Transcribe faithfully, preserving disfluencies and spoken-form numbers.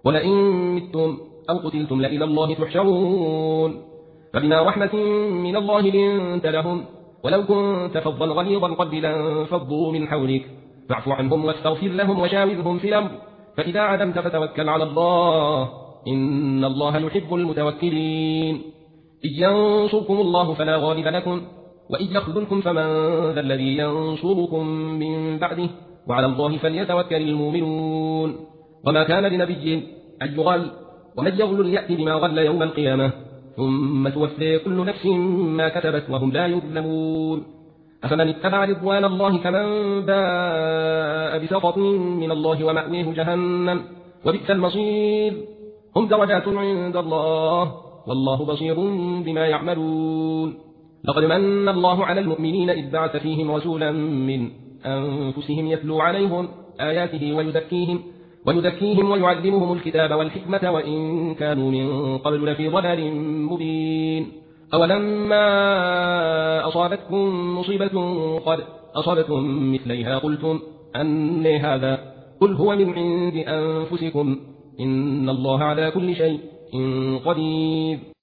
ولئن متم أو قتلتم لإلى الله تحشرون فبما رحمة من الله لنت لهم ولو كنت فظا غليظ القلب لانفضوا من حولك فاعف عنهم واستغفر لهم وشاورهم في الأمر فإذا عزمت فتوكل على الله إن الله يحب المتوكلين إذ ينصركم الله فلا غالب لكم وإذ يخذلكم فمن ذا الذي ينصركم من بعده وعلى الله فليتوكل المؤمنون وما كان لنبي أن يغل ومن يغل يأتي بما غل يوم القيامة ثم توفي كل نفس ما كتبت وهم لا يظلمون أفمن اتبع رضوان الله كمن باء بسخط من الله ومأويه جهنم وبئس المصير هم درجات عند الله والله بصير بما يعملون لقد من الله على المؤمنين إذ بعث فيهم رسولا من أنفسهم يتلو عليهم آياته ويزكيهم ويزكيهم ويعلمهم الكتاب والحكمة وإن كانوا من قبل لفي ضلال مبين أولما أصابتكم مصيبة قد أصابتم مثليها قلتم أن هذا قل هو من عند أنفسكم إن الله على كل شيء قدير